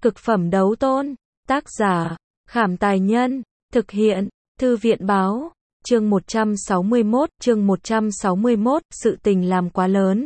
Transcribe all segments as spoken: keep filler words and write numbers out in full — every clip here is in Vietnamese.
Cực phẩm đấu tôn. Tác giả, Khảm Tài Nhân. Thực hiện, Thư viện Báo. Chương một trăm sáu mươi mốt, chương một trăm sáu mươi mốt, sự tình làm quá lớn.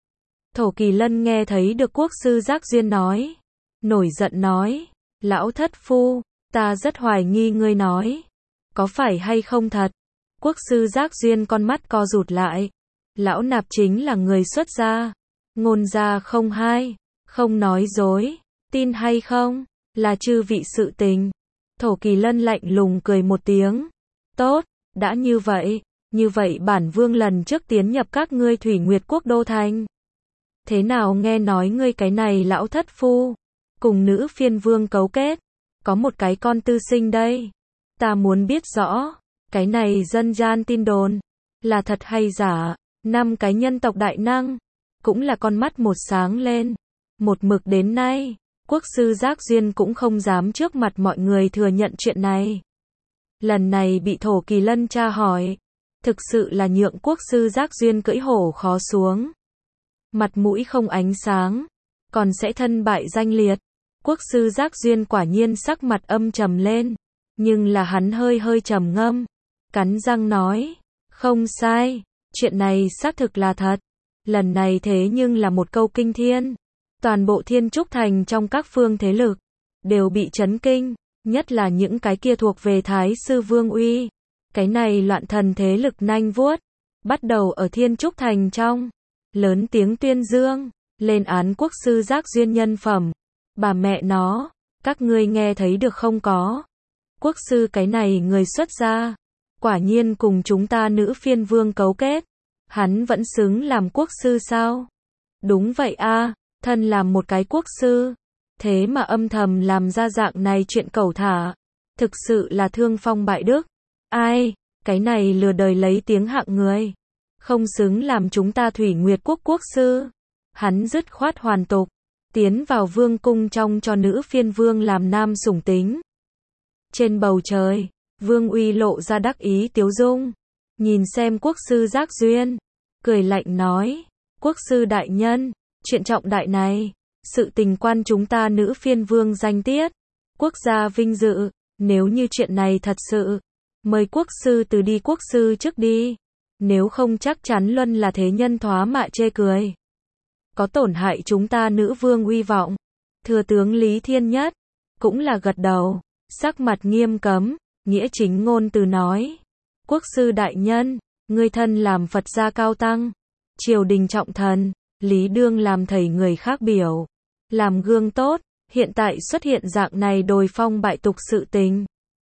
Thổ Kỳ Lân nghe thấy được quốc sư Giác Duyên nói. Nổi giận nói, lão thất phu, ta rất hoài nghi ngươi nói. Có phải hay không thật? Quốc sư Giác Duyên con mắt co rụt lại. Lão nạp chính là người xuất gia. Ngôn gia không hai, không nói dối, tin hay không, là chư vị sự tình. Thổ Kỳ Lân lạnh lùng cười một tiếng. Tốt, đã như vậy, như vậy bản vương lần trước tiến nhập các ngươi Thủy Nguyệt Quốc đô thành. Thế nào nghe nói ngươi cái này lão thất phu, cùng nữ phiên vương cấu kết, có một cái con tư sinh đây. Ta muốn biết rõ, cái này dân gian tin đồn, là thật hay giả. Năm cái nhân tộc đại năng, cũng là con mắt một sáng lên. Một mực đến nay, quốc sư Giác Duyên cũng không dám trước mặt mọi người thừa nhận chuyện này. Lần này bị Thổ Kỳ Lân tra hỏi, thực sự là nhượng quốc sư Giác Duyên cưỡi hổ khó xuống. Mặt mũi không ánh sáng, còn sẽ thân bại danh liệt. Quốc sư Giác Duyên quả nhiên sắc mặt âm trầm lên, nhưng là hắn hơi hơi trầm ngâm, cắn răng nói, không sai, chuyện này xác thực là thật. Lần này thế nhưng là một câu kinh thiên. Toàn bộ Thiên Trúc Thành trong các phương thế lực, đều bị chấn kinh, nhất là những cái kia thuộc về Thái sư Vương Uy. Cái này loạn thần thế lực nanh vuốt, bắt đầu ở Thiên Trúc Thành trong, lớn tiếng tuyên dương, lên án quốc sư Giác Duyên nhân phẩm. Bà mẹ nó, các ngươi nghe thấy được không có? Quốc sư cái này người xuất gia, quả nhiên cùng chúng ta nữ phiên vương cấu kết. Hắn vẫn xứng làm quốc sư sao? Đúng vậy a, thân làm một cái quốc sư, thế mà âm thầm làm ra dạng này chuyện cẩu thả, thực sự là thương phong bại đức. Ai, cái này lừa đời lấy tiếng hạng người, không xứng làm chúng ta Thủy Nguyệt Quốc quốc sư. Hắn dứt khoát hoàn tục, tiến vào vương cung trong cho nữ phiên vương làm nam sủng tính. Trên bầu trời, Vương Uy lộ ra đắc ý tiếu dung, nhìn xem quốc sư Giác Duyên, cười lạnh nói, quốc sư đại nhân, chuyện trọng đại này, sự tình quan chúng ta nữ phiên vương danh tiết, quốc gia vinh dự, nếu như chuyện này thật sự, mời quốc sư từ đi quốc sư trước đi, nếu không chắc chắn luân là thế nhân thoá mạ chê cười, có tổn hại chúng ta nữ vương uy vọng. Thừa tướng Lý Thiên Nhất, cũng là gật đầu, sắc mặt nghiêm cấm, nghĩa chính ngôn từ nói, quốc sư đại nhân, ngươi thân làm Phật gia cao tăng, triều đình trọng thần, lý đương làm thầy người khác biểu, làm gương tốt, hiện tại xuất hiện dạng này đồi phong bại tục sự tình,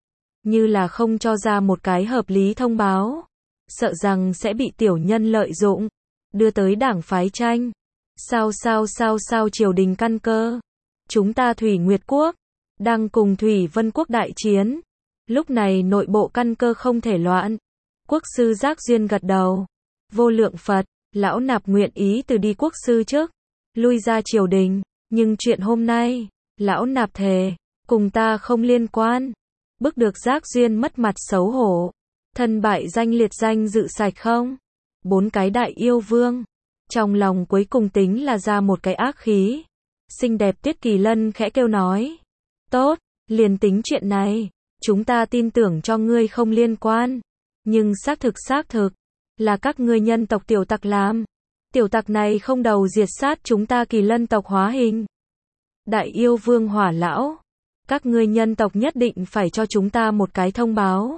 như là không cho ra một cái hợp lý thông báo, sợ rằng sẽ bị tiểu nhân lợi dụng, đưa tới đảng phái tranh. Sao sao sao sao triều đình căn cơ, chúng ta Thủy Nguyệt Quốc đang cùng Thủy Vân Quốc đại chiến, lúc này nội bộ căn cơ không thể loạn. Quốc sư Giác Duyên gật đầu, vô lượng Phật, lão nạp nguyện ý từ đi quốc sư trước, lui ra triều đình, nhưng chuyện hôm nay, lão nạp thề, cùng ta không liên quan. Bức được Giác Duyên mất mặt xấu hổ, thân bại danh liệt danh dự sạch không? Bốn cái đại yêu vương, trong lòng cuối cùng tính là ra một cái ác khí. Xinh đẹp Tiết Kỳ Lân khẽ kêu nói, tốt, liền tính chuyện này, chúng ta tin tưởng cho ngươi không liên quan, nhưng xác thực xác thực, là các ngươi nhân tộc tiểu tặc làm. Tiểu tặc này không đầu diệt sát chúng ta Kỳ Lân tộc hóa hình. Đại yêu vương Hỏa lão, các ngươi nhân tộc nhất định phải cho chúng ta một cái thông báo.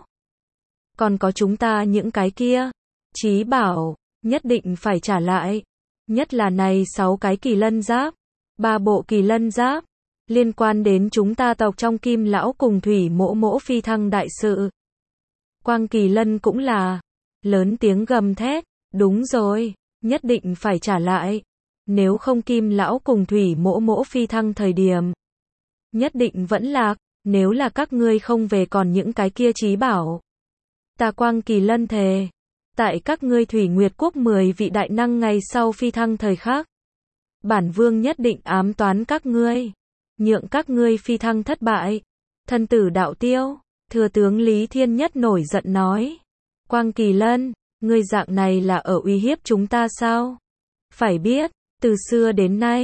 Còn có chúng ta những cái kia, chí bảo, nhất định phải trả lại. Nhất là này sáu cái Kỳ Lân giáp, ba bộ Kỳ Lân giáp, liên quan đến chúng ta tộc trong Kim lão cùng Thủy mỗ mỗ phi thăng đại sự. Quang Kỳ Lân cũng là lớn tiếng gầm thét, đúng rồi, nhất định phải trả lại. Nếu không Kim lão cùng Thủy mỗ mỗ phi thăng thời điểm, nhất định vẫn lạc, nếu là các ngươi không về còn những cái kia chí bảo. Ta Quang Kỳ Lân thề, tại các ngươi Thủy Nguyệt Quốc mười vị đại năng ngày sau phi thăng thời khắc, bản vương nhất định ám toán các ngươi, nhượng các ngươi phi thăng thất bại, thân tử đạo tiêu. Thừa tướng Lý Thiên Nhất nổi giận nói, Quang Kỳ Lân, ngươi dạng này là ở uy hiếp chúng ta sao? Phải biết, từ xưa đến nay,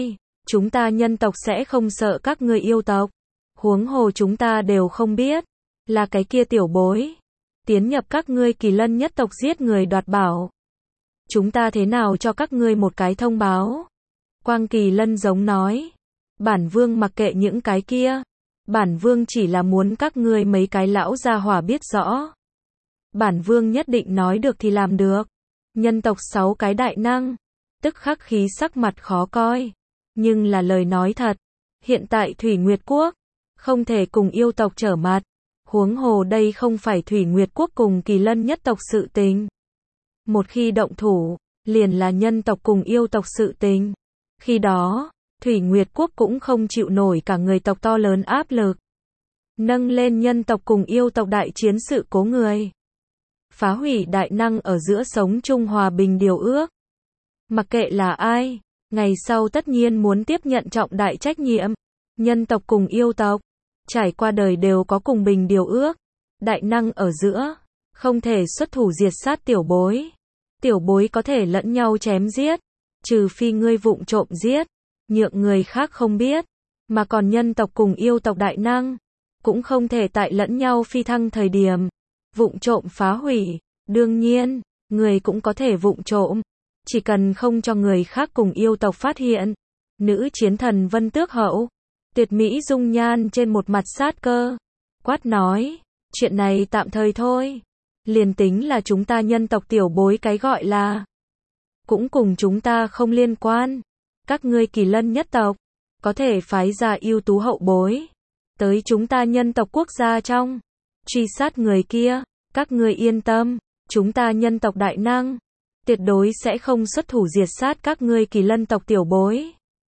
chúng ta nhân tộc sẽ không sợ các ngươi yêu tộc. Huống hồ chúng ta đều không biết, là cái kia tiểu bối tiến nhập các ngươi Kỳ Lân nhất tộc giết người đoạt bảo. Chúng ta thế nào cho các ngươi một cái thông báo? Quang Kỳ Lân giống nói, bản vương mặc kệ những cái kia, bản vương chỉ là muốn các ngươi mấy cái lão gia hỏa biết rõ. Bản vương nhất định nói được thì làm được. Nhân tộc sáu cái đại năng, tức khắc khí sắc mặt khó coi, nhưng là lời nói thật, hiện tại Thủy Nguyệt Quốc không thể cùng yêu tộc trở mặt, huống hồ đây không phải Thủy Nguyệt Quốc cùng Kỳ Lân nhất tộc sự tình. Một khi động thủ, liền là nhân tộc cùng yêu tộc sự tình. Khi đó, Thủy Nguyệt Quốc cũng không chịu nổi cả người tộc to lớn áp lực. Nâng lên nhân tộc cùng yêu tộc đại chiến sự cố người. Phá hủy đại năng ở giữa sống chung hòa bình điều ước. Mặc kệ là ai, ngày sau tất nhiên muốn tiếp nhận trọng đại trách nhiệm. Nhân tộc cùng yêu tộc, trải qua đời đều có cùng bình điều ước. Đại năng ở giữa, không thể xuất thủ diệt sát tiểu bối. Tiểu bối có thể lẫn nhau chém giết, trừ phi ngươi vụng trộm giết, nhượng người khác không biết. Mà còn nhân tộc cùng yêu tộc đại năng, cũng không thể tại lẫn nhau phi thăng thời điểm vụng trộm phá hủy. Đương nhiên, người cũng có thể vụng trộm, chỉ cần không cho người khác cùng yêu tộc phát hiện. Nữ chiến thần Vân Tước Hậu, tuyệt mỹ dung nhan trên một mặt sát cơ, quát nói, chuyện này tạm thời thôi. Liền tính là chúng ta nhân tộc tiểu bối cái gọi là, cũng cùng chúng ta không liên quan. Các ngươi Kỳ Lân nhất tộc, có thể phái ra ưu tú hậu bối tới chúng ta nhân tộc quốc gia trong, truy sát người kia. Các ngươi yên tâm, chúng ta nhân tộc đại năng, tuyệt đối sẽ không xuất thủ diệt sát các ngươi Kỳ Lân tộc tiểu bối.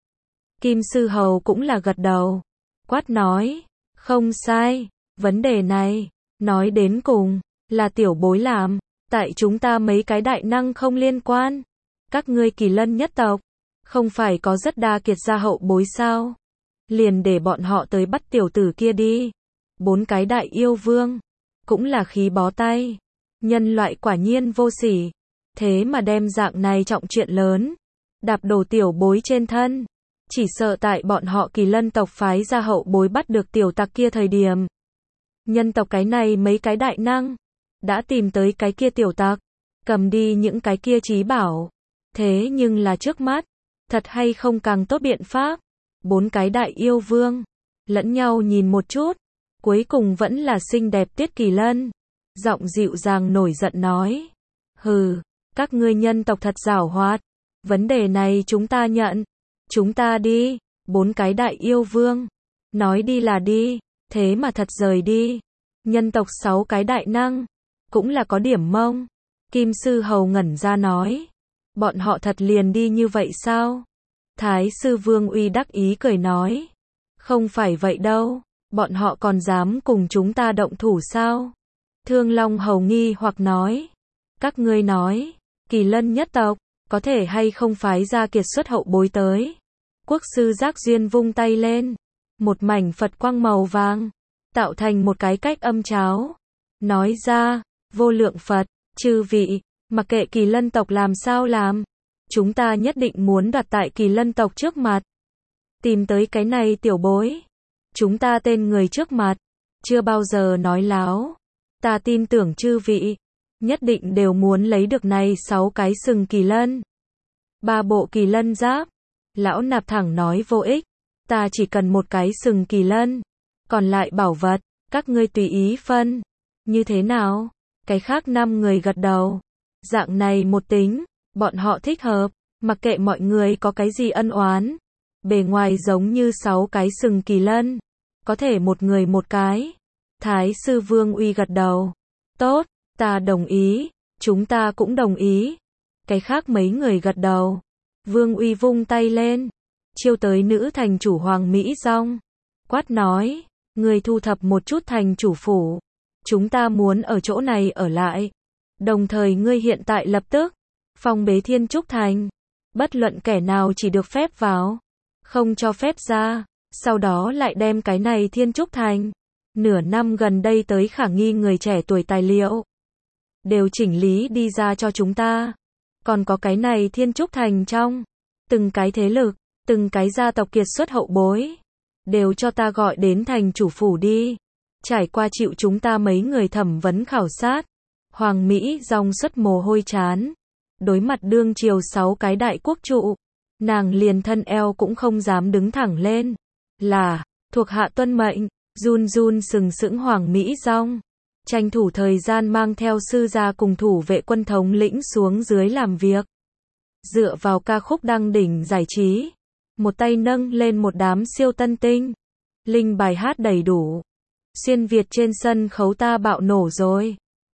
Kim Sư Hầu cũng là gật đầu, quát nói, không sai, vấn đề này, nói đến cùng, là tiểu bối làm, tại chúng ta mấy cái đại năng không liên quan. Các ngươi Kỳ Lân nhất tộc, không phải có rất đa kiệt gia hậu bối sao? Liền để bọn họ tới bắt tiểu tử kia đi. Bốn cái đại yêu vương, cũng là khí bó tay. Nhân loại quả nhiên vô sỉ, thế mà đem dạng này trọng chuyện lớn, đạp đổ tiểu bối trên thân. Chỉ sợ tại bọn họ Kỳ Lân tộc phái ra hậu bối bắt được tiểu tặc kia thời điểm. Nhân tộc cái này mấy cái đại năng, đã tìm tới cái kia tiểu tặc, cầm đi những cái kia trí bảo. Thế nhưng là trước mắt, thật hay không càng tốt biện pháp. Bốn cái đại yêu vương, lẫn nhau nhìn một chút, cuối cùng vẫn là xinh đẹp Tuyết Kỳ Lân. Giọng dịu dàng nổi giận nói, hừ, các ngươi nhân tộc thật giảo hoạt, vấn đề này chúng ta nhận, chúng ta đi. Bốn cái đại yêu vương, nói đi là đi, thế mà thật rời đi. Nhân tộc sáu cái đại năng, cũng là có điểm mông. Kim Sư Hầu ngẩn ra nói, bọn họ thật liền đi như vậy sao? Thái Sư Vương Uy đắc ý cười nói, không phải vậy đâu, bọn họ còn dám cùng chúng ta động thủ sao? Thương Long Hầu nghi hoặc nói, các ngươi nói, Kỳ Lân nhất tộc, có thể hay không phái ra kiệt xuất hậu bối tới? Quốc sư Giác Duyên vung tay lên, một mảnh Phật quang màu vàng, tạo thành một cái cách âm cháo. Nói ra, vô lượng Phật, chư vị, mặc kệ Kỳ Lân tộc làm sao làm, chúng ta nhất định muốn đoạt tại Kỳ Lân tộc trước mặt. Tìm tới cái này tiểu bối, chúng ta tên người trước mặt, chưa bao giờ nói láo. Ta tin tưởng chư vị, nhất định đều muốn lấy được này sáu cái sừng kỳ lân. Ba bộ kỳ lân giáp. Lão Nạp thẳng nói vô ích, ta chỉ cần một cái sừng kỳ lân, còn lại bảo vật, các ngươi tùy ý phân. Như thế nào? Cái khác năm người gật đầu. Dạng này một tính, bọn họ thích hợp, mặc kệ mọi người có cái gì ân oán. Bề ngoài giống như sáu cái sừng kỳ lân, có thể một người một cái. Thái sư Vương Uy gật đầu. Tốt, ta đồng ý, chúng ta cũng đồng ý. Cái khác mấy người gật đầu. Vương Uy vung tay lên, chiêu tới nữ thành chủ Hoàng Mỹ Dong, quát nói, người thu thập một chút thành chủ phủ, chúng ta muốn ở chỗ này ở lại. Đồng thời ngươi hiện tại lập tức phong bế Thiên Trúc Thành, bất luận kẻ nào chỉ được phép vào, không cho phép ra. Sau đó lại đem cái này Thiên Trúc Thành, nửa năm gần đây tới khả nghi người trẻ tuổi tài liệu, đều chỉnh lý đi ra cho chúng ta. Còn có cái này Thiên Trúc Thành trong, từng cái thế lực, Từng cái gia tộc kiệt xuất hậu bối, đều cho ta gọi đến thành chủ phủ đi. Trải qua chịu chúng ta mấy người thẩm vấn khảo sát, Hoàng Mỹ Dong xuất mồ hôi chán. Đối mặt đương triều sáu cái đại quốc trụ, nàng liền thân eo cũng không dám đứng thẳng lên. Là, thuộc hạ tuân mệnh, run run sừng sững Hoàng Mỹ Dong. Tranh thủ thời gian mang theo sư gia cùng thủ vệ quân thống lĩnh xuống dưới làm việc. Dựa vào ca khúc đăng đỉnh giải trí, một tay nâng lên một đám siêu tân tinh. Linh bài hát đầy đủ. Xuyên Việt trên sân khấu ta bạo nổ rồi.